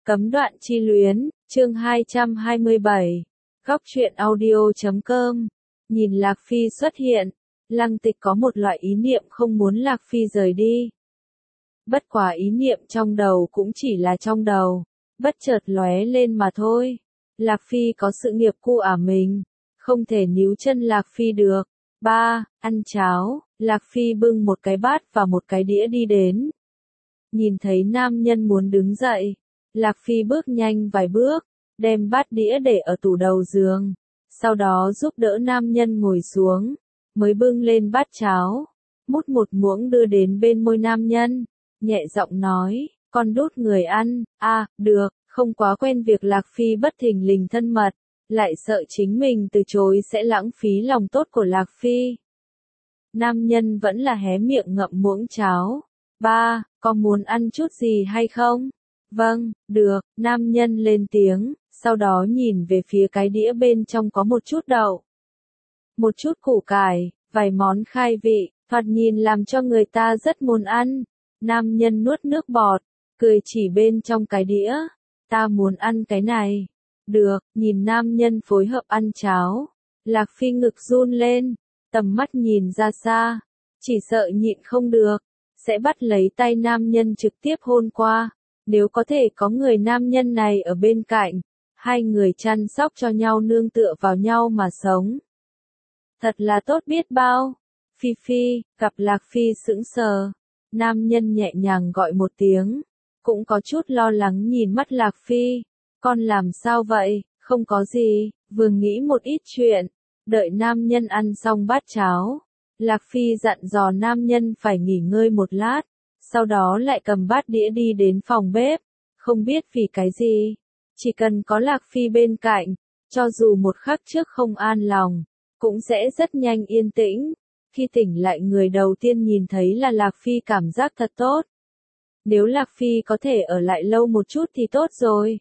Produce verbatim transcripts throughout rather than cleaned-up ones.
Cấm đoạn chi luyến, chương hai trăm hai mươi bảy. Góc truyện audio chấm com. Nhìn Lạc Phi xuất hiện, Lăng Tịch có một loại ý niệm không muốn Lạc Phi rời đi. Bất quá ý niệm trong đầu cũng chỉ là trong đầu, bất chợt lóe lên mà thôi. Lạc Phi có sự nghiệp cu ả mình, không thể níu chân Lạc Phi được. Ba, ăn cháo, Lạc Phi bưng một cái bát và một cái đĩa đi đến. Nhìn thấy nam nhân muốn đứng dậy, Lạc Phi bước nhanh vài bước, đem bát đĩa để ở tủ đầu giường, sau đó giúp đỡ nam nhân ngồi xuống, mới bưng lên bát cháo, múc một muỗng đưa đến bên môi nam nhân, nhẹ giọng nói, con đút người ăn. À, được, không quá quen việc Lạc Phi bất thình lình thân mật, lại sợ chính mình từ chối sẽ lãng phí lòng tốt của Lạc Phi. Nam nhân vẫn là hé miệng ngậm muỗng cháo. Ba, có muốn ăn chút gì hay không? Vâng, được, nam nhân lên tiếng, sau đó nhìn về phía cái đĩa bên trong có một chút đậu, một chút củ cải, vài món khai vị, thoạt nhìn làm cho người ta rất muốn ăn. Nam nhân nuốt nước bọt, cười chỉ bên trong cái đĩa, ta muốn ăn cái này. Được, nhìn nam nhân phối hợp ăn cháo, Lạc Phi ngực run lên, tầm mắt nhìn ra xa, chỉ sợ nhịn không được, sẽ bắt lấy tay nam nhân trực tiếp hôn qua. Nếu có thể có người nam nhân này ở bên cạnh, hai người chăm sóc cho nhau nương tựa vào nhau mà sống, thật là tốt biết bao. Phi Phi, gặp Lạc Phi sững sờ, nam nhân nhẹ nhàng gọi một tiếng, cũng có chút lo lắng nhìn mắt Lạc Phi, con làm sao vậy? Không có gì, vừa nghĩ một ít chuyện. Đợi nam nhân ăn xong bát cháo, Lạc Phi dặn dò nam nhân phải nghỉ ngơi một lát, sau đó lại cầm bát đĩa đi đến phòng bếp. Không biết vì cái gì, chỉ cần có Lạc Phi bên cạnh, cho dù một khắc trước không an lòng, cũng sẽ rất nhanh yên tĩnh. Khi tỉnh lại người đầu tiên nhìn thấy là Lạc Phi, cảm giác thật tốt. Nếu Lạc Phi có thể ở lại lâu một chút thì tốt rồi.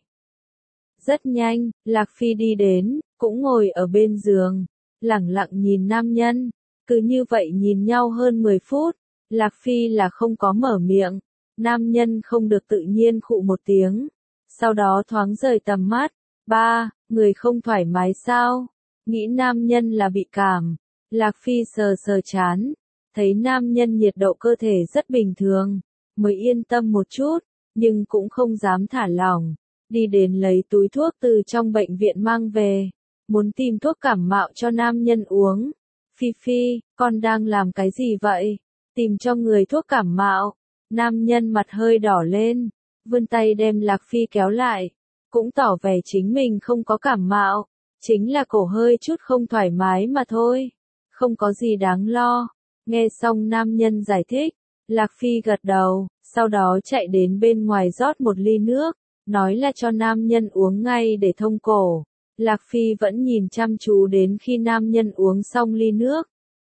Rất nhanh, Lạc Phi đi đến, cũng ngồi ở bên giường, lẳng lặng nhìn nam nhân. Cứ như vậy nhìn nhau hơn mười phút, Lạc Phi là không có mở miệng. Nam nhân không được tự nhiên khụ một tiếng, sau đó thoáng rời tầm mắt. Ba, người không thoải mái sao? Nghĩ nam nhân là bị cảm, Lạc Phi sờ sờ trán, thấy nam nhân nhiệt độ cơ thể rất bình thường, mới yên tâm một chút, nhưng cũng không dám thả lỏng. Đi đến lấy túi thuốc từ trong bệnh viện mang về, muốn tìm thuốc cảm mạo cho nam nhân uống. Phi Phi, con đang làm cái gì vậy? Tìm cho người thuốc cảm mạo. Nam nhân mặt hơi đỏ lên, vươn tay đem Lạc Phi kéo lại, cũng tỏ vẻ chính mình không có cảm mạo, chính là cổ hơi chút không thoải mái mà thôi, không có gì đáng lo. Nghe xong nam nhân giải thích, Lạc Phi gật đầu, sau đó chạy đến bên ngoài rót một ly nước, nói là cho nam nhân uống ngay để thông cổ. Lạc Phi vẫn nhìn chăm chú đến khi nam nhân uống xong ly nước.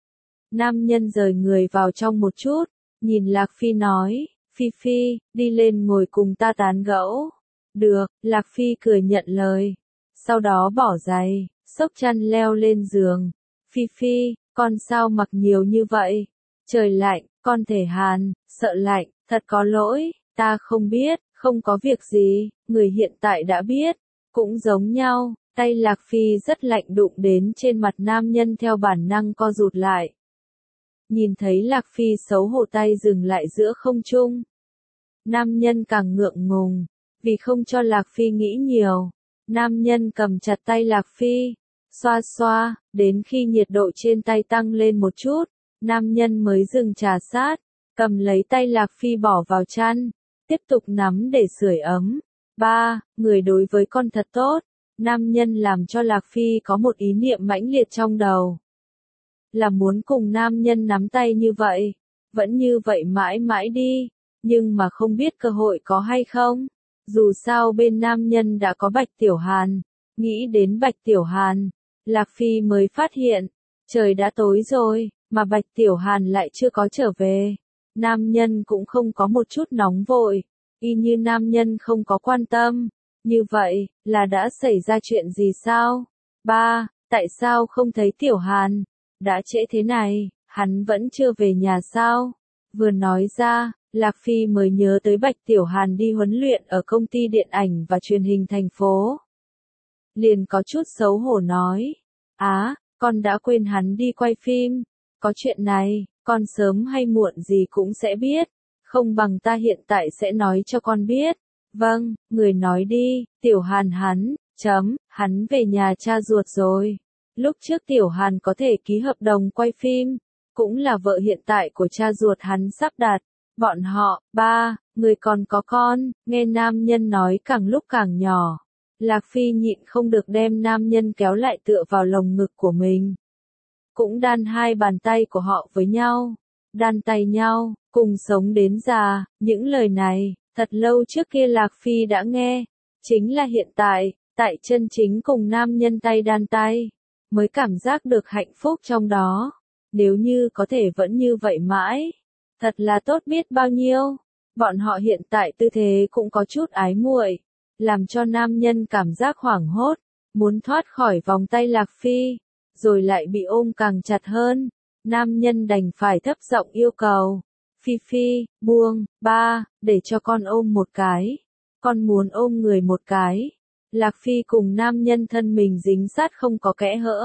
Nam nhân rời người vào trong một chút, nhìn Lạc Phi nói, Phi Phi, đi lên ngồi cùng ta tán gẫu. Được, Lạc Phi cười nhận lời, sau đó bỏ giày, xốc chăn leo lên giường. Phi Phi, con sao mặc nhiều như vậy? Trời lạnh, con thể hàn, sợ lạnh, thật có lỗi, ta không biết, không có việc gì, người hiện tại đã biết, cũng giống nhau. Tay Lạc Phi rất lạnh đụng đến trên mặt nam nhân theo bản năng co rụt lại. Nhìn thấy Lạc Phi xấu hổ tay dừng lại giữa không trung. Nam nhân càng ngượng ngùng, vì không cho Lạc Phi nghĩ nhiều. Nam nhân cầm chặt tay Lạc Phi, xoa xoa, đến khi nhiệt độ trên tay tăng lên một chút, nam nhân mới dừng trà sát, cầm lấy tay Lạc Phi bỏ vào chăn, tiếp tục nắm để sưởi ấm. Ba, người đối với con thật tốt. Nam nhân làm cho Lạc Phi có một ý niệm mãnh liệt trong đầu, là muốn cùng nam nhân nắm tay như vậy, vẫn như vậy mãi mãi đi, nhưng mà không biết cơ hội có hay không. Dù sao bên nam nhân đã có Bạch Tiểu Hàn. Nghĩ đến Bạch Tiểu Hàn, Lạc Phi mới phát hiện, trời đã tối rồi, mà Bạch Tiểu Hàn lại chưa có trở về. Nam nhân cũng không có một chút nóng vội, y như nam nhân không có quan tâm. Như vậy, là đã xảy ra chuyện gì sao? Ba, tại sao không thấy Tiểu Hàn? Đã trễ thế này, hắn vẫn chưa về nhà sao? Vừa nói ra, Lạc Phi mới nhớ tới Bạch Tiểu Hàn đi huấn luyện ở công ty điện ảnh và truyền hình thành phố. Liền có chút xấu hổ nói, á, con đã quên hắn đi quay phim, có chuyện này, con sớm hay muộn gì cũng sẽ biết, không bằng ta hiện tại sẽ nói cho con biết. Vâng, người nói đi, Tiểu Hàn hắn, chấm, hắn về nhà cha ruột rồi. Lúc trước Tiểu Hàn có thể ký hợp đồng quay phim, cũng là vợ hiện tại của cha ruột hắn sắp đặt. Bọn họ, ba, người còn có con, nghe nam nhân nói càng lúc càng nhỏ. Lạc Phi nhịn không được đem nam nhân kéo lại tựa vào lồng ngực của mình. Cũng đan hai bàn tay của họ với nhau, đan tay nhau, cùng sống đến già, những lời này, thật lâu trước kia Lạc Phi đã nghe, chính là hiện tại, tại chân chính cùng nam nhân tay đan tay, mới cảm giác được hạnh phúc trong đó, nếu như có thể vẫn như vậy mãi, thật là tốt biết bao nhiêu, bọn họ hiện tại tư thế cũng có chút ái muội, làm cho nam nhân cảm giác hoảng hốt, muốn thoát khỏi vòng tay Lạc Phi, rồi lại bị ôm càng chặt hơn, nam nhân đành phải thấp giọng yêu cầu, Phi Phi, buông, ba, để cho con ôm một cái, con muốn ôm người một cái, Lạc Phi cùng nam nhân thân mình dính sát không có kẽ hở.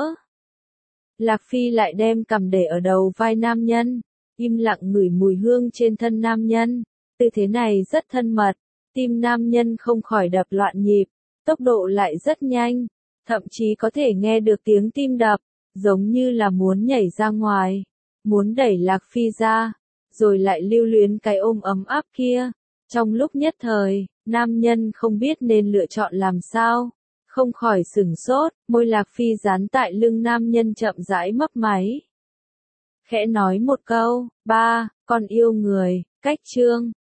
Lạc Phi lại đem cằm để ở đầu vai nam nhân, im lặng ngửi mùi hương trên thân nam nhân, tư thế này rất thân mật, tim nam nhân không khỏi đập loạn nhịp, tốc độ lại rất nhanh, thậm chí có thể nghe được tiếng tim đập, giống như là muốn nhảy ra ngoài, muốn đẩy Lạc Phi ra, rồi lại lưu luyến cái ôm ấm áp kia. Trong lúc nhất thời, nam nhân không biết nên lựa chọn làm sao, không khỏi sửng sốt, môi Lạc Phi dán tại lưng nam nhân chậm rãi mấp máy. Khẽ nói một câu, ba, con yêu người, cách chương.